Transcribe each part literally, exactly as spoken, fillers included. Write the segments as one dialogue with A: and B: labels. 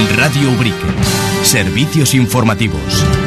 A: Radio Ubrique. Servicios informativos.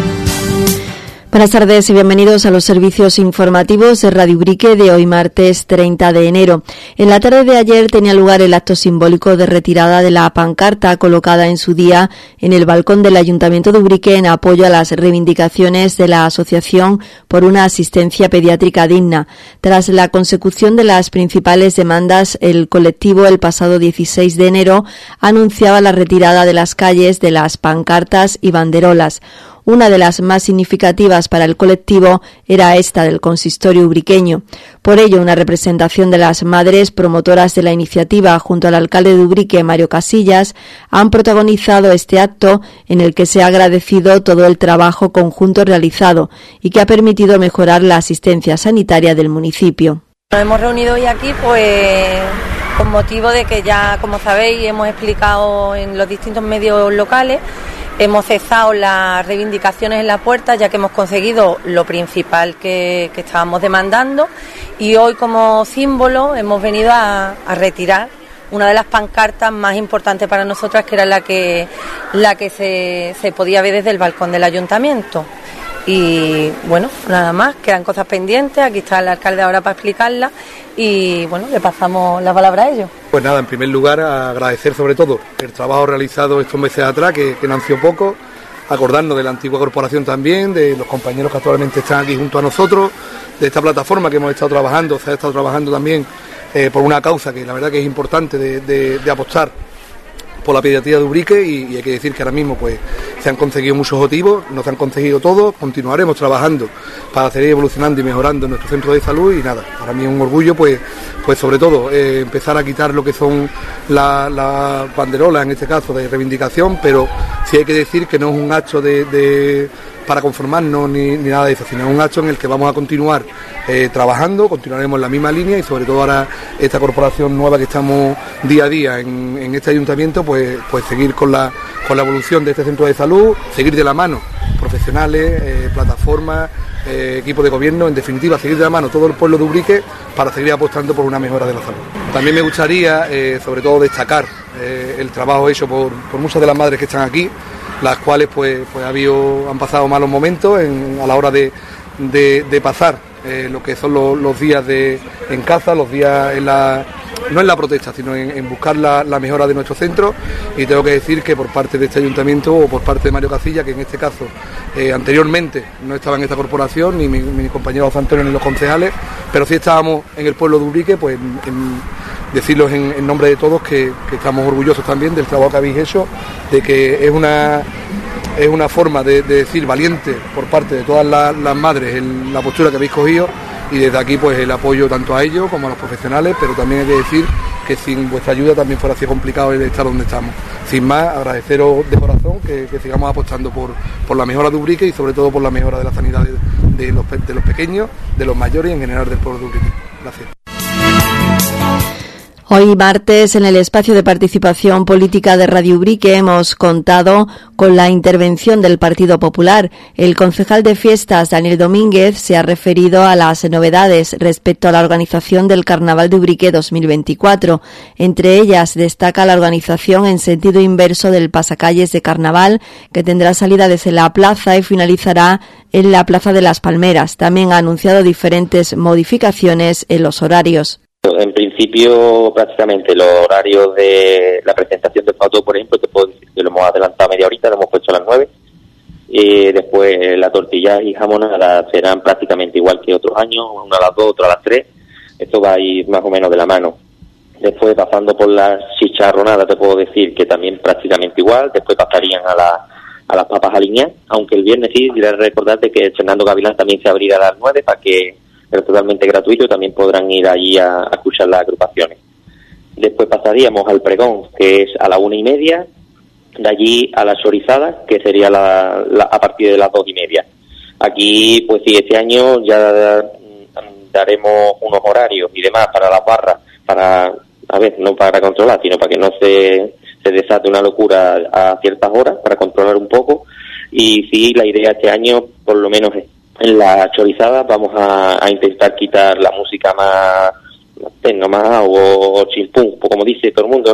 B: Buenas tardes y bienvenidos a los servicios informativos de Radio Ubrique de hoy martes treinta de enero. En la tarde de ayer tenía lugar el acto simbólico de retirada de la pancarta colocada en su día en el balcón del Ayuntamiento de Ubrique en apoyo a las reivindicaciones de la Asociación por una asistencia pediátrica digna. Tras la consecución de las principales demandas, el colectivo el pasado dieciséis de enero anunciaba la retirada de las calles de las pancartas y banderolas. Una de las más significativas para el colectivo era esta del consistorio ubriqueño. Por ello, una representación de las madres promotoras de la iniciativa junto al alcalde de Ubrique, Mario Casillas, han protagonizado este acto en el que se ha agradecido todo el trabajo conjunto realizado y que ha permitido mejorar la asistencia sanitaria del municipio.
C: Nos hemos reunido hoy aquí pues con motivo de que ya, como sabéis, hemos explicado en los distintos medios locales. Hemos cesado las reivindicaciones en la puerta, ya que hemos conseguido lo principal que, que estábamos demandando, y hoy como símbolo hemos venido a, a retirar una de las pancartas más importantes para nosotras, que era la que, la que se, se podía ver desde el balcón del ayuntamiento. Y bueno, nada más, quedan cosas pendientes, aquí está el alcalde ahora para explicarlas y bueno, le pasamos la palabra a ellos.
D: Pues nada, en primer lugar agradecer sobre todo el trabajo realizado estos meses atrás, que, que no han sido poco, acordarnos de la antigua corporación también, de los compañeros que actualmente están aquí junto a nosotros, de esta plataforma que hemos estado trabajando, se ha estado trabajando también eh, por una causa que la verdad que es importante de, de, de apostar por la pediatría de Ubrique, y, y hay que decir que ahora mismo pues se han conseguido muchos objetivos, no se han conseguido todos, continuaremos trabajando para seguir evolucionando y mejorando nuestro centro de salud. Y nada, para mí es un orgullo pues pues sobre todo eh, empezar a quitar lo que son las la banderolas, en este caso de reivindicación, pero sí hay que decir que no es un acto de, de para conformarnos ni, ni nada de eso, sino es un acto en el que vamos a continuar eh, trabajando, continuaremos en la misma línea, y sobre todo ahora esta corporación nueva que estamos día a día en, en este ayuntamiento, pues, pues seguir con la, con la evolución de este centro de salud, seguir de la mano profesionales, eh, plataformas, eh, equipo de gobierno, en definitiva seguir de la mano todo el pueblo de Ubrique para seguir apostando por una mejora de la salud. También me gustaría eh, sobre todo destacar eh, el trabajo hecho por, por muchas de las madres que están aquí, las cuales pues, pues ha habido, han pasado malos momentos en, a la hora de, de, de pasar eh, lo que son los, los días de, en casa, los días en la, no en la protesta, sino en, en buscar la, la mejora de nuestro centro. Y tengo que decir que por parte de este ayuntamiento, o por parte de Mario Casillas, que en este caso eh, anteriormente no estaba en esta corporación, ni mi, mi compañero José Antonio ni los concejales, pero sí estábamos en el pueblo de Ubrique, pues en, en, decirlos en, en nombre de todos que, que estamos orgullosos también del trabajo que habéis hecho, de que es una es una forma de, de decir valiente por parte de todas las, las madres en la postura que habéis cogido, y desde aquí pues el apoyo tanto a ellos como a los profesionales, pero también hay que decir que sin vuestra ayuda también fuera así complicado el estar donde estamos. Sin más, agradeceros de corazón que, que sigamos apostando por, por la mejora de Ubrique, y sobre todo por la mejora de la sanidad de, de, los, de los pequeños, de los mayores y en general del pueblo de Ubrique. Gracias.
B: Hoy martes, en el espacio de participación política de Radio Ubrique, hemos contado con la intervención del Partido Popular. El concejal de fiestas, Daniel Domínguez, se ha referido a las novedades respecto a la organización del Carnaval de Ubrique dos mil veinticuatro. Entre ellas destaca la organización en sentido inverso del pasacalles de Carnaval, que tendrá salida desde la plaza y finalizará en la Plaza de las Palmeras. También ha anunciado diferentes modificaciones en los horarios.
E: En principio, prácticamente los horarios de la presentación del pato, por ejemplo, te puedo decir que lo hemos adelantado media horita, lo hemos puesto a las nueve. Y después la tortilla y jamonada serán prácticamente igual que otros años, una a las dos, otra a las tres. Esto va a ir más o menos de la mano. Después, pasando por la chicharronada, te puedo decir que también prácticamente igual. Después pasarían a, la, a las papas aliñadas, aunque el viernes sí, quería recordarte que Fernando Gavilán también se abrirá a las nueve para que pero totalmente gratuito, también podrán ir allí a, a escuchar las agrupaciones. Después pasaríamos al pregón, que es a la una y media, de allí a la chorizada, que sería la, la, a partir de las dos y media. Aquí, pues sí, este año ya daremos unos horarios y demás para las barras, para, a ver, no para controlar, sino para que no se, se desate una locura a ciertas horas, para controlar un poco. Y sí, la idea este año, por lo menos es en la chorizada vamos a, a intentar quitar la música más tecno, más o chimpún, como dice todo el mundo, ¿no?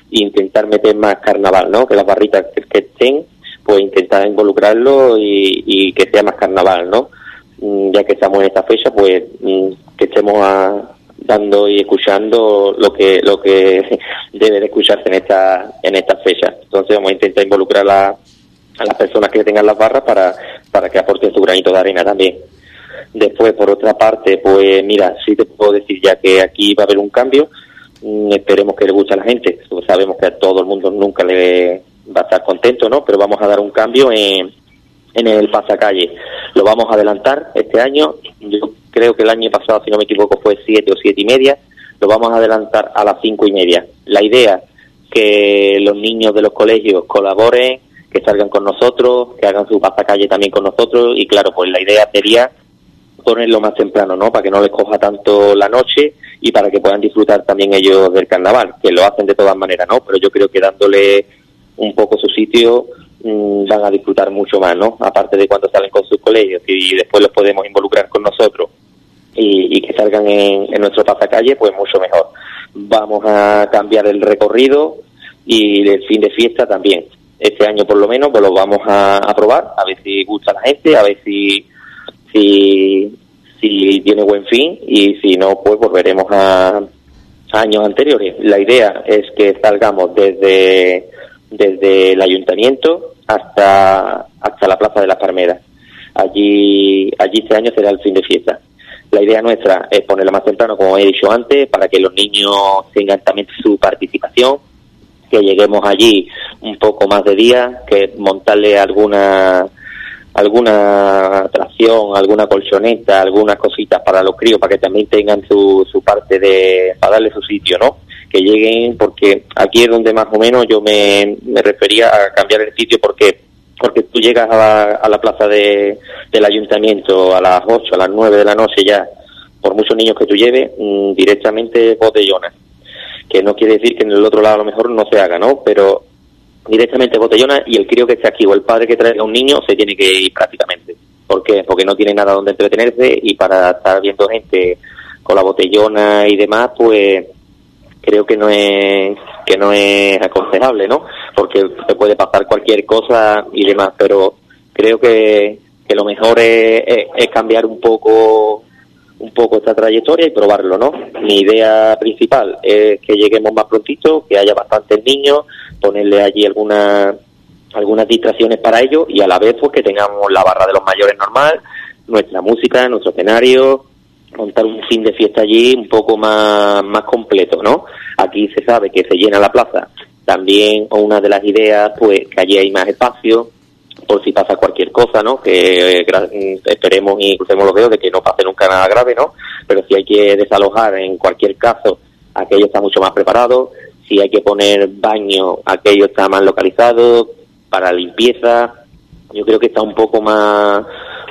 E: e intentar meter más carnaval, ¿no? Que las barritas que, que estén, pues intentar involucrarlo y, y que sea más carnaval, ¿no? Ya que estamos en esta fecha, pues que estemos a, dando y escuchando lo que lo que debe de escucharse en esta en esta fecha. Entonces vamos a intentar involucrar a, a las personas que tengan las barras para para que aporten su granito de arena también. Después, por otra parte, pues mira, sí te puedo decir ya que aquí va a haber un cambio. Mm, esperemos que le guste a la gente. Sabemos que a todo el mundo nunca le va a estar contento, ¿no? Pero vamos a dar un cambio en, en el pasacalle. Lo vamos a adelantar este año. Yo creo que el año pasado, si no me equivoco, fue siete o siete y media. Lo vamos a adelantar a las cinco y media. La idea, que los niños de los colegios colaboren, que salgan con nosotros, que hagan su pasacalle también con nosotros. Y claro, pues la idea sería ponerlo más temprano, ¿no? Para que no les coja tanto la noche y para que puedan disfrutar también ellos del carnaval, que lo hacen de todas maneras, ¿no? Pero yo creo que dándole un poco su sitio mmm, van a disfrutar mucho más, ¿no? Aparte de cuando salen con sus colegios y después los podemos involucrar con nosotros y, y que salgan en, en nuestro pasacalle, pues mucho mejor. Vamos a cambiar el recorrido y el fin de fiesta también. Este año por lo menos pues lo vamos a, a probar, a ver si gusta a la gente, a ver si si si tiene buen fin y si no pues volveremos a, a años anteriores. La idea es que salgamos desde desde el ayuntamiento hasta hasta la Plaza de las Palmeras. Allí allí este año será el fin de fiesta. La idea nuestra es ponerla más temprano, como he dicho antes, para que los niños tengan también su participación, que lleguemos allí un poco más de día, que montarle alguna alguna atracción, alguna colchoneta, algunas cositas para los críos, para que también tengan su, su parte de, para darle su sitio, ¿no? Que lleguen, porque aquí es donde más o menos yo me, me refería a cambiar el sitio, porque porque tú llegas a la, a la plaza de, del ayuntamiento a las ocho, a las nueve de la noche ya, por muchos niños que tú lleves, mmm, directamente botellona, que no quiere decir que en el otro lado a lo mejor no se haga, ¿no? Pero directamente botellona, y el crío que esté aquí o el padre que traiga a un niño se tiene que ir prácticamente. ¿Por qué? Porque no tiene nada donde entretenerse y para estar viendo gente con la botellona y demás, pues creo que no es que no es aconsejable, ¿no? Porque se puede pasar cualquier cosa y demás, pero creo que, que lo mejor es, es, es cambiar un poco un poco esta trayectoria y probarlo, ¿no? Mi idea principal es que lleguemos más prontito, que haya bastantes niños, ponerle allí alguna, algunas distracciones para ellos y a la vez pues que tengamos la barra de los mayores normal, nuestra música, nuestro escenario, montar un fin de fiesta allí un poco más, más completo, ¿no? Aquí se sabe que se llena la plaza. También una de las ideas, pues, que allí hay más espacio por si pasa cualquier cosa, ¿no? Que eh, esperemos y crucemos los dedos de que no pase nunca nada grave, ¿no? Pero si hay que desalojar, en cualquier caso, aquello está mucho más preparado. Si hay que poner baño, aquello está más localizado. Para limpieza, yo creo que está un poco más...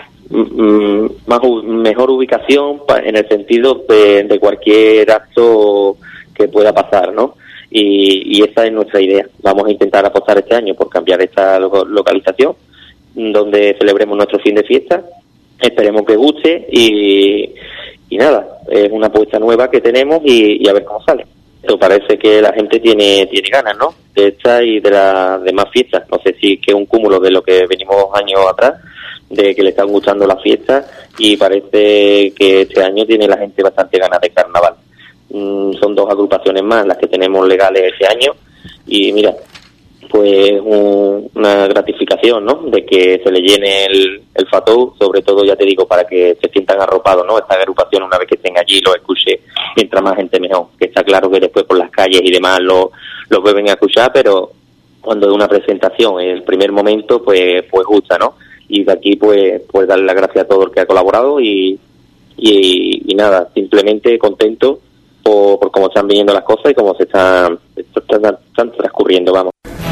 E: más mejor ubicación en el sentido de, de cualquier acto que pueda pasar, ¿no? Y, y esa es nuestra idea. Vamos a intentar apostar este año por cambiar esta lo, localización donde celebremos nuestro fin de fiesta. Esperemos que guste y, y nada, es una apuesta nueva que tenemos y, y a ver cómo sale. Pero parece que la gente tiene tiene ganas, ¿no? De esta y de las demás fiestas. No sé si que es un cúmulo de lo que venimos años atrás, de que le están gustando las fiestas y parece que este año tiene la gente bastante ganas de carnaval. Mm, son dos agrupaciones más las que tenemos legales este año y mira, pues un, una gratificación, ¿no? De que se le llene el, el Fatou, sobre todo, ya te digo, para que se sientan arropados, ¿no? Esta agrupación, una vez que estén allí, lo escuche, mientras más gente mejor. Que está claro que después por las calles y demás lo, lo vuelven a escuchar, pero cuando es una presentación, en el primer momento, pues, pues gusta, ¿no? Y de aquí, pues, pues darle las gracias a todo el que ha colaborado y, y, y nada, simplemente contento por, por cómo están viniendo las cosas y cómo se están, están, están transcurriendo, vamos.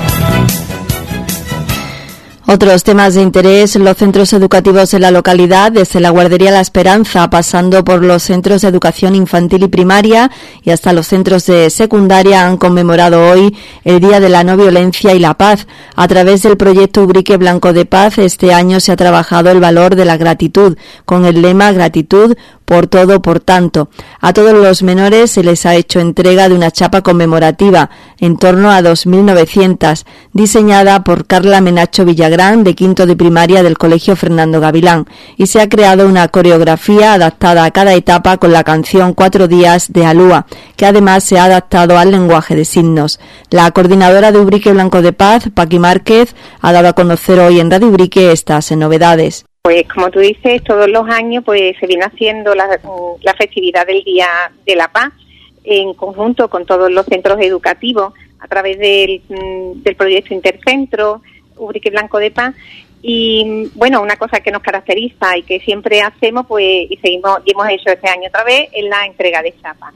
B: Otros temas de interés, los centros educativos en la localidad, desde la guardería La Esperanza, pasando por los centros de educación infantil y primaria y hasta los centros de secundaria, han conmemorado hoy el Día de la No Violencia y la Paz. A través del proyecto Ubrique Blanco de Paz, este año se ha trabajado el valor de la gratitud, con el lema Gratitud por todo, por tanto. A todos los menores se les ha hecho entrega de una chapa conmemorativa, en torno a dos mil novecientas, diseñada por Carla Menacho Villagrán, de quinto de primaria del Colegio Fernando Gavilán, y se ha creado una coreografía adaptada a cada etapa con la canción Cuatro días de Alúa, que además se ha adaptado al lenguaje de signos. La coordinadora de Ubrique Blanco de Paz, Paqui Márquez, ha dado a conocer hoy en Radio Ubrique estas novedades.
F: Pues como tú dices, todos los años pues se viene haciendo la, la festividad del Día de la Paz en conjunto con todos los centros educativos a través del, del proyecto Intercentro, Ubrique Blanco de Paz. Y bueno, una cosa que nos caracteriza y que siempre hacemos, pues y seguimos y hemos hecho este año otra vez, es la entrega de chapas.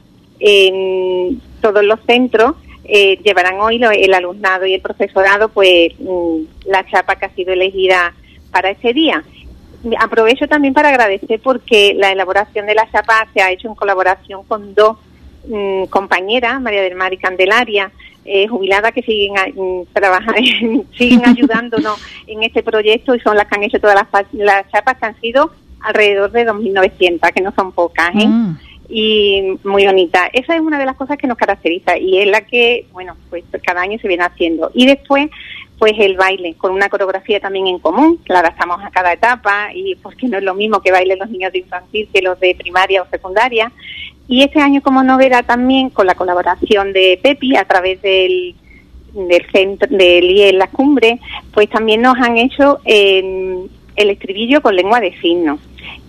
F: En todos los centros eh, llevarán hoy lo, el alumnado y el profesorado pues la chapa que ha sido elegida para ese día. Aprovecho también para agradecer porque la elaboración de la chapa se ha hecho en colaboración con dos mmm, compañeras, María del Mar y Candelaria, eh, jubiladas, que siguen uh, trabajando, siguen ayudándonos en este proyecto y son las que han hecho todas las, las chapas, que han sido alrededor de dos mil novecientas, que no son pocas, ¿eh? Mm. Y muy bonita. Esa es una de las cosas que nos caracteriza y es la que, bueno, pues cada año se viene haciendo. Y después, pues el baile, con una coreografía también en común, que la adaptamos a cada etapa, y porque no es lo mismo que bailen los niños de infantil que los de primaria o secundaria. Y este año, como novedad también, con la colaboración de Pepi, a través del, del centro del I E Las Cumbres, pues también nos han hecho eh, el estribillo con lengua de signos.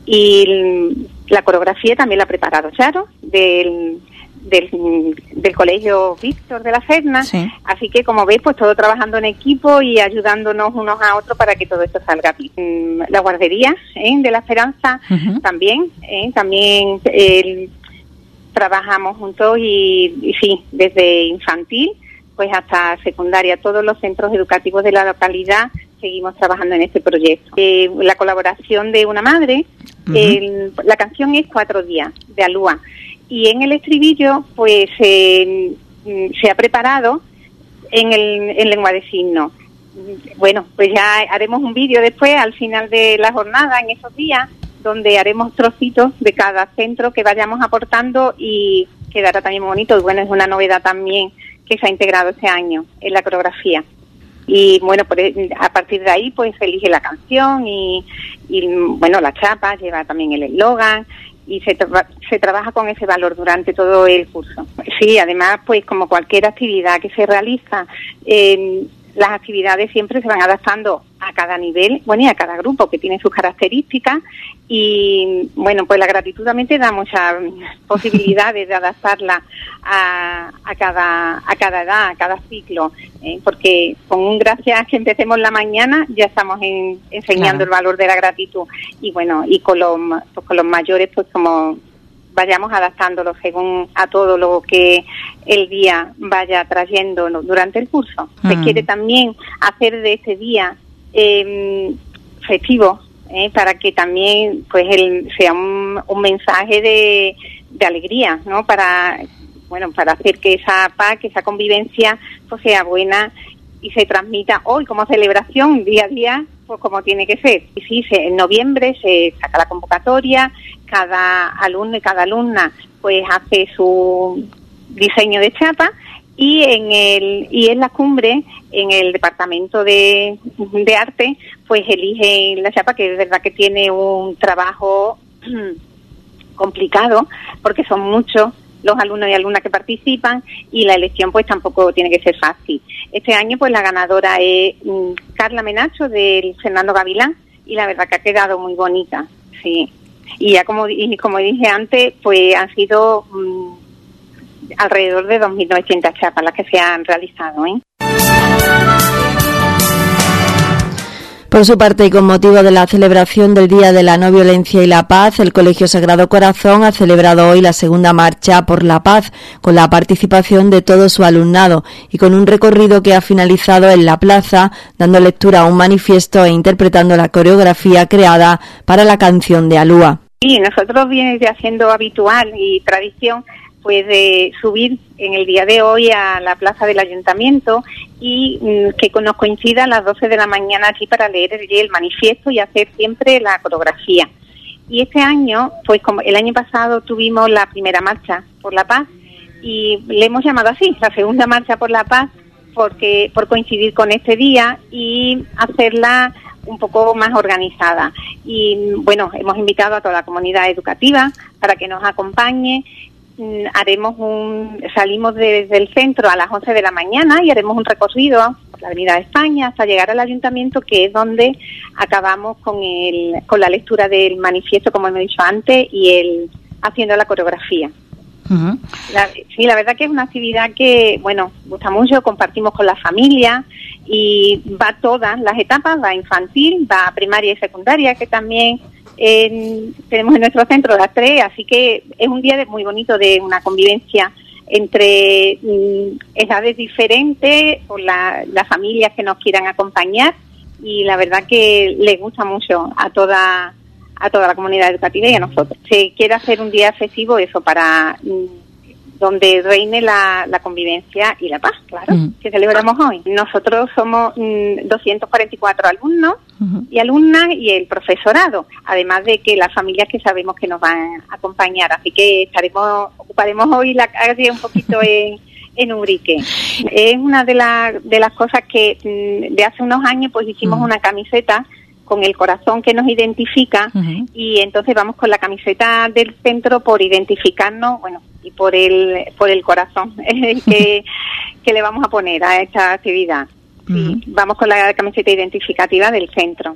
F: Y la coreografía también la ha preparado Charo, del... Del, del Colegio Víctor de la Serna, sí. Así que como veis, pues todo trabajando en equipo y ayudándonos unos a otros para que todo esto salga bien. La guardería ¿eh? de la Esperanza uh-huh. también, ¿eh? también eh, trabajamos juntos y, y sí, desde infantil pues hasta secundaria, todos los centros educativos de la localidad seguimos trabajando en este proyecto. Eh, la colaboración de una madre, uh-huh. el, la canción es Cuatro días de Alúa. Y en el estribillo, pues, eh, se ha preparado en, el, en lengua de signos. Bueno, pues ya haremos un vídeo después, al final de la jornada, en esos días, donde haremos trocitos de cada centro que vayamos aportando y quedará también bonito. Y bueno, es una novedad también que se ha integrado este año en la coreografía. Y bueno, pues, a partir de ahí, pues, se elige la canción y, y bueno, la chapa lleva también el eslogan. Y se, tra- se trabaja con ese valor durante todo el curso. Sí, además, pues como cualquier actividad que se realiza, eh, las actividades siempre se van adaptando a cada nivel, bueno, y a cada grupo que tiene sus características. Y bueno, pues la gratitud también te da muchas posibilidades de adaptarla a, a cada a cada edad, a cada ciclo, eh, porque con un gracias que empecemos la mañana ya estamos en, enseñando claro. el valor de la gratitud. Y bueno, y con los, pues con los mayores, pues como vayamos adaptándolo según a todo lo que el día vaya trayendo durante el curso. Mm. Se quiere también hacer de ese día eh, festivo, eh, para que también pues el, sea un, un mensaje de, de alegría, ¿no? Para bueno para hacer que esa paz, que esa convivencia pues sea buena y se transmita hoy como celebración día a día, pues como tiene que ser. Y sí, se, en noviembre se saca la convocatoria, cada alumno y cada alumna pues hace su diseño de chapa y en el y en la cumbre, en el departamento de, de arte, pues elige la chapa, que es verdad que tiene un trabajo complicado porque son muchos los alumnos y alumnas que participan y la elección pues tampoco tiene que ser fácil. Este año pues la ganadora es mm, Carla Menacho del Fernando Gavilán y la verdad que ha quedado muy bonita, sí. Y ya como y como dije antes, pues han sido mmm, alrededor de dos mil novecientas chapas las que se han realizado, ¿eh?
B: Por su parte, y con motivo de la celebración del Día de la No Violencia y la Paz, el Colegio Sagrado Corazón ha celebrado hoy la segunda marcha por la paz, con la participación de todo su alumnado y con un recorrido que ha finalizado en la plaza, dando lectura a un manifiesto e interpretando la coreografía creada para la canción de Alúa.
F: Sí, nosotros viene ya siendo habitual y tradición pues de subir en el día de hoy a la plaza del ayuntamiento y mmm, que nos coincida a las doce de la mañana allí para leer el, el manifiesto y hacer siempre la coreografía. Y este año, pues como el año pasado tuvimos la primera marcha por la paz y le hemos llamado así, la segunda marcha por la paz, porque por coincidir con este día y hacerla un poco más organizada. Y bueno, hemos invitado a toda la comunidad educativa para que nos acompañe. Haremos un, salimos desde el centro a las once de la mañana y haremos un recorrido por la Avenida de España hasta llegar al ayuntamiento, que es donde acabamos con el, con la lectura del manifiesto, como hemos dicho antes, y el haciendo la coreografía. Uh-huh. La, sí, la verdad que es una actividad que, bueno, gusta mucho, compartimos con la familia y va todas las etapas, va infantil, va primaria y secundaria, que también en, tenemos en nuestro centro las tres, así que es un día de, muy bonito de una convivencia entre mm, edades diferentes, por la, las familias que nos quieran acompañar, y la verdad que les gusta mucho a toda a toda la comunidad educativa y a nosotros. Se quiere hacer un día festivo, eso, para mm, donde reine la, la convivencia y la paz, claro, uh-huh. que celebramos hoy. Nosotros somos mm, doscientos cuarenta y cuatro alumnos uh-huh. y alumnas y el profesorado, además de que las familias que sabemos que nos van a acompañar, así que estaremos ocuparemos hoy la calle un poquito en, en Ubrique. Es una de, la, de las cosas que mm, de hace unos años pues hicimos uh-huh. una camiseta con el corazón que nos identifica uh-huh. y entonces vamos con la camiseta del centro por identificarnos, bueno, y por el por el corazón que, que le vamos a poner a esta actividad. Uh-huh. Sí, vamos con la camiseta identificativa del centro.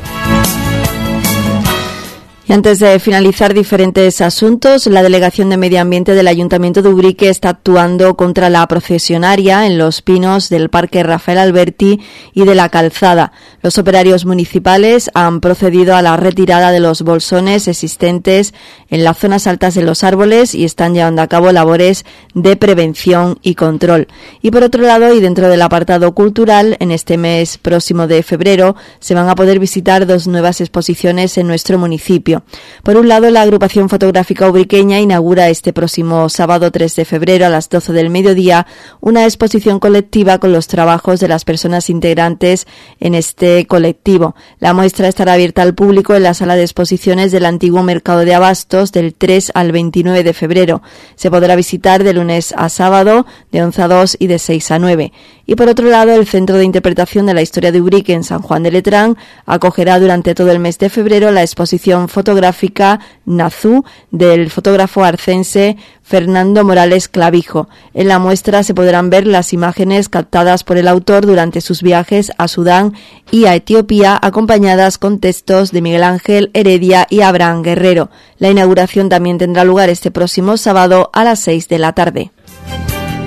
B: Y antes de finalizar diferentes asuntos, la Delegación de Medio Ambiente del Ayuntamiento de Ubrique está actuando contra la procesionaria en Los Pinos del Parque Rafael Alberti y de la Calzada. Los operarios municipales han procedido a la retirada de los bolsones existentes en las zonas altas de los árboles y están llevando a cabo labores de prevención y control. Y por otro lado, y dentro del apartado cultural, en este mes próximo de febrero se van a poder visitar dos nuevas exposiciones en nuestro municipio. Por un lado, la agrupación fotográfica ubriqueña inaugura este próximo sábado tres de febrero a las doce del mediodía una exposición colectiva con los trabajos de las personas integrantes en este colectivo. La muestra estará abierta al público en la sala de exposiciones del antiguo Mercado de Abastos del tres al veintinueve de febrero. Se podrá visitar de lunes a sábado, de once a dos y de seis a nueve. Y por otro lado, el Centro de Interpretación de la Historia de Ubrique en San Juan de Letrán acogerá durante todo el mes de febrero la exposición fotográfica Nazú del fotógrafo arcense Fernando Morales Clavijo. En la muestra se podrán ver las imágenes captadas por el autor durante sus viajes a Sudán y a Etiopía, acompañadas con textos de Miguel Ángel Heredia y Abraham Guerrero. La inauguración también tendrá lugar este próximo sábado a las seis de la tarde.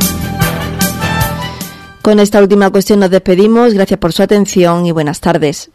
B: Con esta última cuestión nos despedimos. Gracias por su atención y buenas tardes.